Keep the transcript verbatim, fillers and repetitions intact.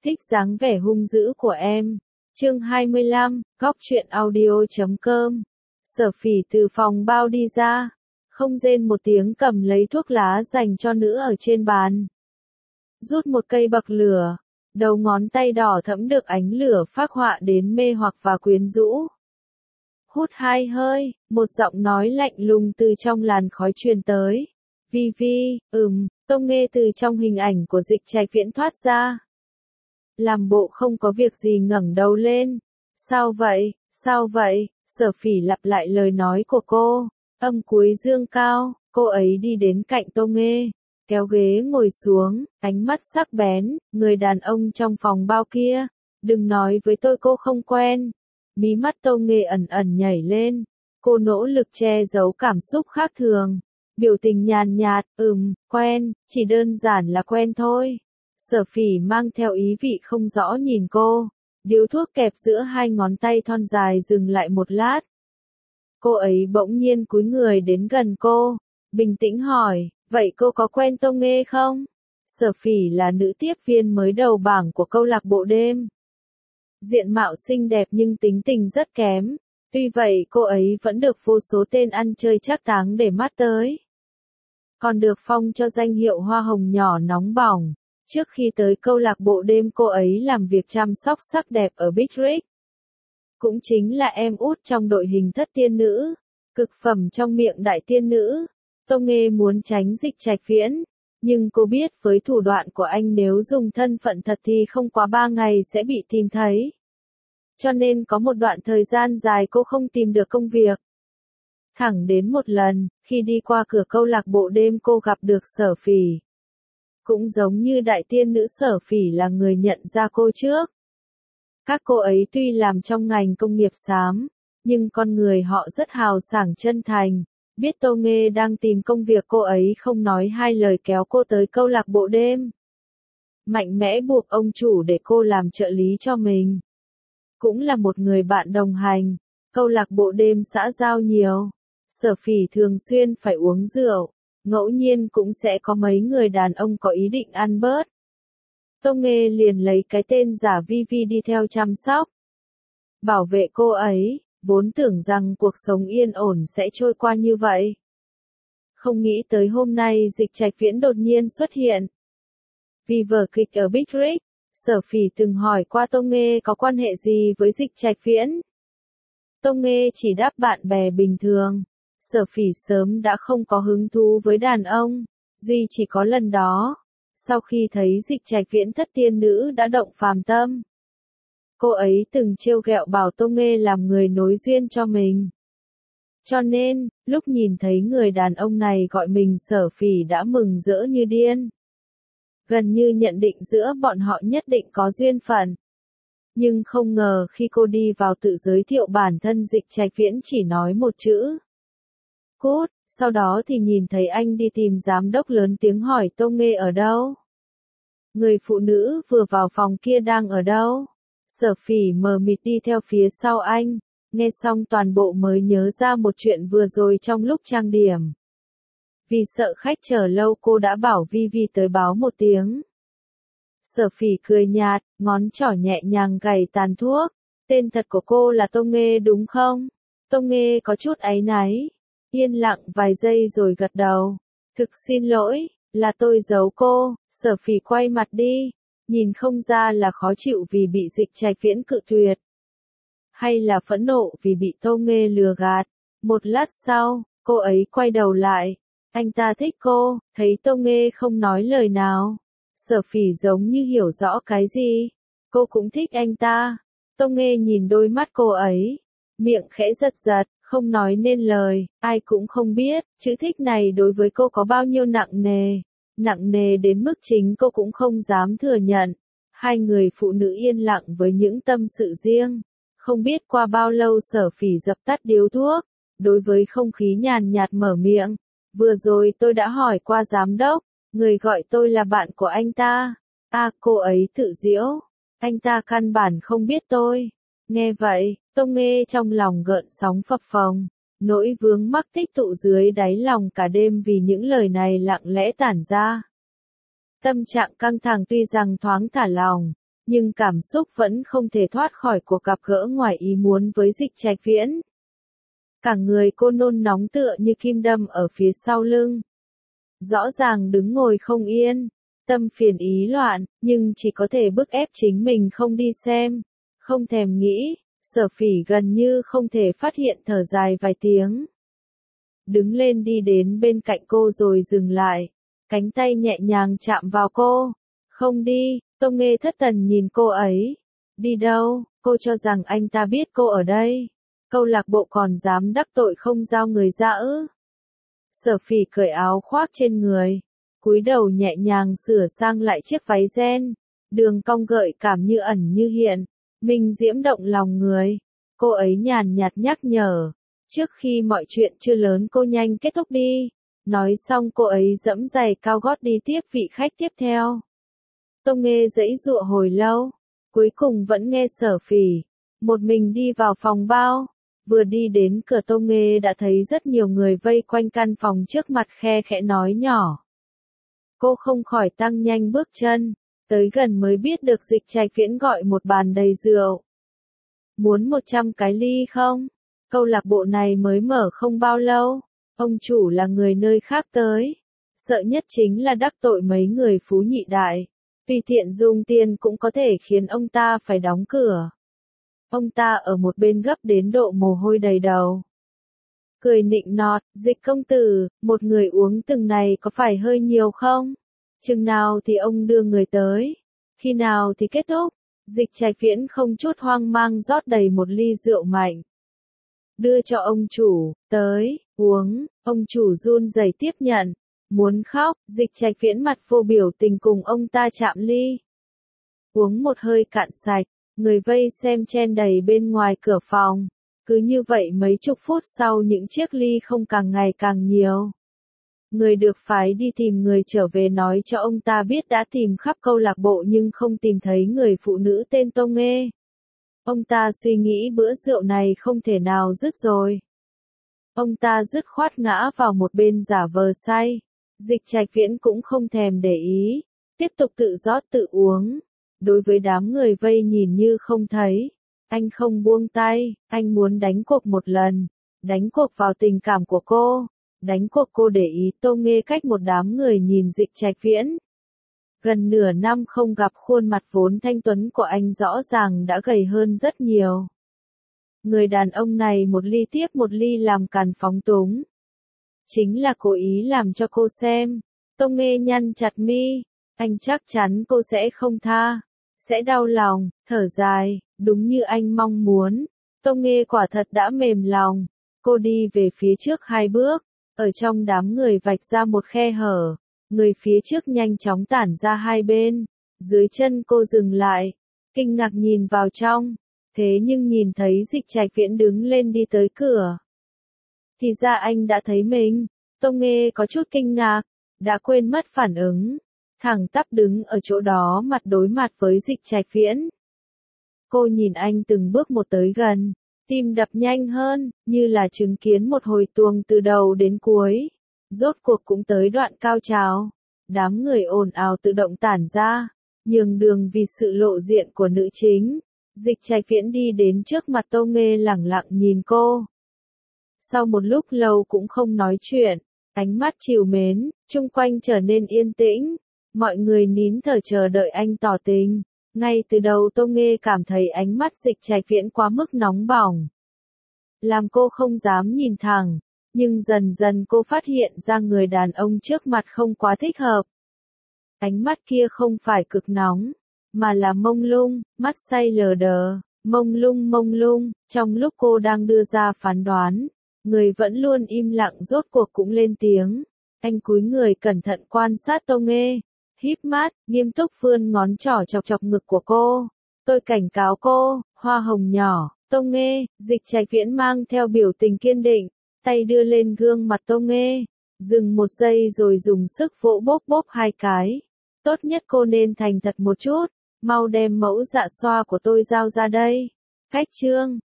Thích dáng vẻ hung dữ của em. Chương hai mươi lăm, góc truyện audio chấm com. Sở Phỉ từ phòng bao đi ra, không rên một tiếng cầm lấy thuốc lá dành cho nữ ở trên bàn. Rút một cây bậc lửa, đầu ngón tay đỏ thẫm được ánh lửa phác họa đến mê hoặc và quyến rũ. Hút hai hơi, một giọng nói lạnh lùng từ trong làn khói truyền tới. Vi Vi, ừm, Tông Nghê từ trong hình ảnh của Dịch Trạch Viễn thoát ra. Làm bộ không có việc gì ngẩng đầu lên. Sao vậy, sao vậy, Sở Phỉ lặp lại lời nói của cô, âm cuối dương cao, cô ấy đi đến cạnh Tông Nghê, kéo ghế ngồi xuống, ánh mắt sắc bén, người đàn ông trong phòng bao kia, đừng nói với tôi cô không quen. Mí mắt Tông Nghê ẩn ẩn nhảy lên, cô nỗ lực che giấu cảm xúc khác thường, biểu tình nhàn nhạt, ừm, quen, chỉ đơn giản là quen thôi. Sở Phỉ mang theo ý vị không rõ nhìn cô, điếu thuốc kẹp giữa hai ngón tay thon dài dừng lại một lát. Cô ấy bỗng nhiên cúi người đến gần cô, bình tĩnh hỏi, vậy cô có quen Tông Nghê không? Sở Phỉ là nữ tiếp viên mới đầu bảng của câu lạc bộ đêm. Diện mạo xinh đẹp nhưng tính tình rất kém, tuy vậy cô ấy vẫn được vô số tên ăn chơi trác táng để mắt tới. Còn được phong cho danh hiệu hoa hồng nhỏ nóng bỏng. Trước khi tới câu lạc bộ đêm cô ấy làm việc chăm sóc sắc đẹp ở Big Rig. Cũng chính là em út trong đội hình thất tiên nữ, cực phẩm trong miệng đại tiên nữ. Tông Nghê muốn tránh Dịch Trạch Viễn, nhưng cô biết với thủ đoạn của anh nếu dùng thân phận thật thì không quá ba ngày sẽ bị tìm thấy. Cho nên có một đoạn thời gian dài cô không tìm được công việc. Thẳng đến một lần, khi đi qua cửa câu lạc bộ đêm cô gặp được Sở Phỉ. Cũng giống như đại tiên nữ Sở Phỉ là người nhận ra cô trước. Các cô ấy tuy làm trong ngành công nghiệp xám, nhưng con người họ rất hào sảng chân thành. Biết Tông Nghê đang tìm công việc cô ấy không nói hai lời kéo cô tới câu lạc bộ đêm. Mạnh mẽ buộc ông chủ để cô làm trợ lý cho mình. Cũng là một người bạn đồng hành, câu lạc bộ đêm xã giao nhiều. Sở Phỉ thường xuyên phải uống rượu. Ngẫu nhiên cũng sẽ có mấy người đàn ông có ý định ăn bớt. Tông Nghê liền lấy cái tên giả Vi Vi đi theo chăm sóc, bảo vệ cô ấy, vốn tưởng rằng cuộc sống yên ổn sẽ trôi qua như vậy. Không nghĩ tới hôm nay Dịch Trạch Viễn đột nhiên xuất hiện. Vì vở kịch ở Big Rig, Sở Phỉ từng hỏi qua Tông Nghê có quan hệ gì với Dịch Trạch Viễn. Tông Nghê chỉ đáp bạn bè bình thường. Sở Phỉ sớm đã không có hứng thú với đàn ông, duy chỉ có lần đó, sau khi thấy Dịch Trạch Viễn thất tiên nữ đã động phàm tâm. Cô ấy từng trêu ghẹo bảo Tông Nghê làm người nối duyên cho mình. Cho nên, lúc nhìn thấy người đàn ông này gọi mình Sở Phỉ đã mừng rỡ như điên. Gần như nhận định giữa bọn họ nhất định có duyên phận. Nhưng không ngờ khi cô đi vào tự giới thiệu bản thân Dịch Trạch Viễn chỉ nói một chữ. Cút, sau đó thì nhìn thấy anh đi tìm giám đốc lớn tiếng hỏi Tông Nghê ở đâu. Người phụ nữ vừa vào phòng kia đang ở đâu? Sở Phỉ mờ mịt đi theo phía sau anh, nghe xong toàn bộ mới nhớ ra một chuyện vừa rồi trong lúc trang điểm. Vì sợ khách chờ lâu cô đã bảo Vi Vi tới báo một tiếng. Sở Phỉ cười nhạt, ngón trỏ nhẹ nhàng gảy tàn thuốc. Tên thật của cô là Tông Nghê đúng không? Tông Nghê có chút áy náy. Yên lặng vài giây rồi gật đầu. Thực xin lỗi, là tôi giấu cô. Sở Phỉ quay mặt đi, nhìn không ra là khó chịu vì bị Dịch Trạch Viễn cự tuyệt, hay là phẫn nộ vì bị Tông Nghê lừa gạt. Một lát sau, cô ấy quay đầu lại. Anh ta thích cô, thấy Tông Nghê không nói lời nào. Sở Phỉ giống như hiểu rõ cái gì. Cô cũng thích anh ta. Tông Nghê nhìn đôi mắt cô ấy, miệng khẽ giật giật. Không nói nên lời, ai cũng không biết, chữ thích này đối với cô có bao nhiêu nặng nề. Nặng nề đến mức chính cô cũng không dám thừa nhận. Hai người phụ nữ yên lặng với những tâm sự riêng. Không biết qua bao lâu Sở Phỉ dập tắt điếu thuốc. Đối với không khí nhàn nhạt mở miệng. Vừa rồi tôi đã hỏi qua giám đốc. Người gọi tôi là bạn của anh ta. À, cô ấy tự giễu. Anh ta căn bản không biết tôi. Nghe vậy, Tông Nghê trong lòng gợn sóng phập phồng, nỗi vướng mắc tích tụ dưới đáy lòng cả đêm vì những lời này lặng lẽ tản ra. Tâm trạng căng thẳng tuy rằng thoáng thả lòng, nhưng cảm xúc vẫn không thể thoát khỏi cuộc gặp gỡ ngoài ý muốn với Dịch Trạch Viễn. Cả người cô nôn nóng tựa như kim đâm ở phía sau lưng. Rõ ràng đứng ngồi không yên, tâm phiền ý loạn, nhưng chỉ có thể bức ép chính mình không đi xem, không thèm nghĩ. Sở Phỉ gần như không thể phát hiện, thở dài vài tiếng. Đứng lên đi đến bên cạnh cô rồi dừng lại, cánh tay nhẹ nhàng chạm vào cô. Không đi, Tông Nghê thất thần nhìn cô ấy. Đi đâu, cô cho rằng anh ta biết cô ở đây. Câu lạc bộ còn dám đắc tội không giao người ra ư. Sở Phỉ cởi áo khoác trên người, cúi đầu nhẹ nhàng sửa sang lại chiếc váy ren, đường cong gợi cảm như ẩn như hiện, minh diễm động lòng người. Cô ấy nhàn nhạt nhắc nhở, trước khi mọi chuyện chưa lớn cô nhanh kết thúc đi. Nói xong cô ấy giẫm giày cao gót đi tiếp vị khách tiếp theo. Tông Nghê giãy giụa hồi lâu, cuối cùng vẫn nghe Sở Phỉ một mình đi vào phòng bao. Vừa đi đến cửa Tông Nghê đã thấy rất nhiều người vây quanh căn phòng trước mặt, khe khẽ nói nhỏ. Cô không khỏi tăng nhanh bước chân, tới gần mới biết được Dịch Trạch Viễn gọi một bàn đầy rượu. Muốn một trăm cái ly không? Câu lạc bộ này mới mở không bao lâu, ông chủ là người nơi khác tới. Sợ nhất chính là đắc tội mấy người phú nhị đại, vì tiện dùng tiền cũng có thể khiến ông ta phải đóng cửa. Ông ta ở một bên gấp đến độ mồ hôi đầy đầu. Cười nịnh nọt, Dịch công tử, một người uống từng này có phải hơi nhiều không? Chừng nào thì ông đưa người tới? Khi nào thì kết thúc? Dịch Trạch Viễn không chút hoang mang rót đầy một ly rượu mạnh. Đưa cho ông chủ, tới, uống, ông chủ run rẩy tiếp nhận, muốn khóc. Dịch Trạch Viễn mặt vô biểu tình cùng ông ta chạm ly. Uống một hơi cạn sạch, người vây xem chen đầy bên ngoài cửa phòng. Cứ như vậy mấy chục phút sau những chiếc ly không càng ngày càng nhiều. Người được phái đi tìm người trở về nói cho ông ta biết đã tìm khắp câu lạc bộ nhưng không tìm thấy người phụ nữ tên Tông Nghê. Ông ta suy nghĩ bữa rượu này không thể nào dứt rồi. Ông ta dứt khoát ngã vào một bên giả vờ say. Dịch Trạch Viễn cũng không thèm để ý, tiếp tục tự rót tự uống. Đối với đám người vây nhìn như không thấy, anh không buông tay, anh muốn đánh cuộc một lần, đánh cuộc vào tình cảm của cô, đánh cuộc cô để ý Tông Nghê. Cách một đám người nhìn Dịch Trạch Viễn. Gần nửa năm không gặp, khuôn mặt vốn thanh tuấn của anh rõ ràng đã gầy hơn rất nhiều. Người đàn ông này một ly tiếp một ly làm càn phóng túng. Chính là cố ý làm cho cô xem. Tông Nghê nhăn chặt mi, anh chắc chắn cô sẽ không tha, sẽ đau lòng, thở dài, đúng như anh mong muốn. Tông Nghê quả thật đã mềm lòng, cô đi về phía trước hai bước, ở trong đám người vạch ra một khe hở, người phía trước nhanh chóng tản ra hai bên, dưới chân cô dừng lại, kinh ngạc nhìn vào trong, thế nhưng nhìn thấy Dịch Trạch Viễn đứng lên đi tới cửa. Thì ra anh đã thấy mình. Tông Nghê có chút kinh ngạc, đã quên mất phản ứng, thẳng tắp đứng ở chỗ đó mặt đối mặt với Dịch Trạch Viễn. Cô nhìn anh từng bước một tới gần, tim đập nhanh hơn, như là chứng kiến một hồi tuồng từ đầu đến cuối. Rốt cuộc cũng tới đoạn cao trào, đám người ồn ào tự động tản ra, nhường đường vì sự lộ diện của nữ chính. Dịch Trạch Viễn đi đến trước mặt Tông Nghê lẳng lặng nhìn cô. Sau một lúc lâu cũng không nói chuyện, ánh mắt trìu mến, chung quanh trở nên yên tĩnh, mọi người nín thở chờ đợi anh tỏ tình. Ngay từ đầu Tông Nghê cảm thấy ánh mắt Dịch Trạch Viễn quá mức nóng bỏng, làm cô không dám nhìn thẳng, nhưng dần dần cô phát hiện ra người đàn ông trước mặt không quá thích hợp. Ánh mắt kia không phải cực nóng, mà là mông lung, mắt say lờ đờ, mông lung mông lung. Trong lúc cô đang đưa ra phán đoán, người vẫn luôn im lặng rốt cuộc cũng lên tiếng. Anh cúi người cẩn thận quan sát Tông Nghê, híp mắt, nghiêm túc vươn ngón trỏ chọc chọc ngực của cô. Tôi cảnh cáo cô, hoa hồng nhỏ. Tông Nghê. Dịch Trạch Viễn mang theo biểu tình kiên định, tay đưa lên gương mặt Tông Nghê, dừng một giây rồi dùng sức vỗ bốp bốp hai cái. Tốt nhất cô nên thành thật một chút, mau đem mẫu dạ xoa của tôi giao ra đây. Khách trương.